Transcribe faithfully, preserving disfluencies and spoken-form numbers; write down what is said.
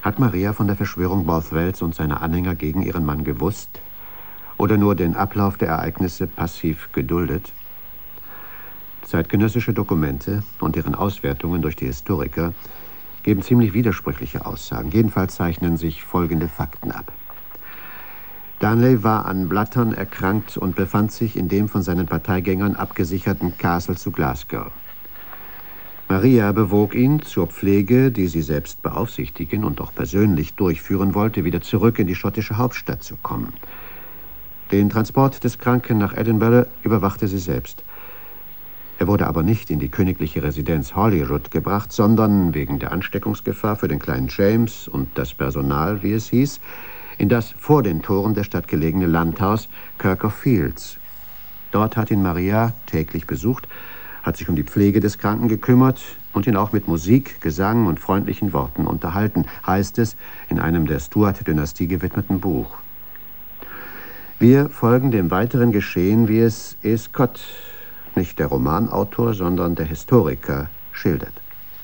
Hat Maria von der Verschwörung Bothwells und seiner Anhänger gegen ihren Mann gewusst oder nur den Ablauf der Ereignisse passiv geduldet? Zeitgenössische Dokumente und deren Auswertungen durch die Historiker geben ziemlich widersprüchliche Aussagen. Jedenfalls zeichnen sich folgende Fakten ab. Darnley war an Blattern erkrankt und befand sich in dem von seinen Parteigängern abgesicherten Castle zu Glasgow. Maria bewog ihn zur Pflege, die sie selbst beaufsichtigen und auch persönlich durchführen wollte, wieder zurück in die schottische Hauptstadt zu kommen. Den Transport des Kranken nach Edinburgh überwachte sie selbst. Er wurde aber nicht in die königliche Residenz Holyrood gebracht, sondern wegen der Ansteckungsgefahr für den kleinen James und das Personal, wie es hieß, in das vor den Toren der Stadt gelegene Landhaus Kirk of Fields. Dort hat ihn Maria täglich besucht, hat sich um die Pflege des Kranken gekümmert und ihn auch mit Musik, Gesang und freundlichen Worten unterhalten, heißt es in einem der Stuart-Dynastie gewidmeten Buch. Wir folgen dem weiteren Geschehen, wie es E. Scott, nicht der Romanautor, sondern der Historiker, schildert.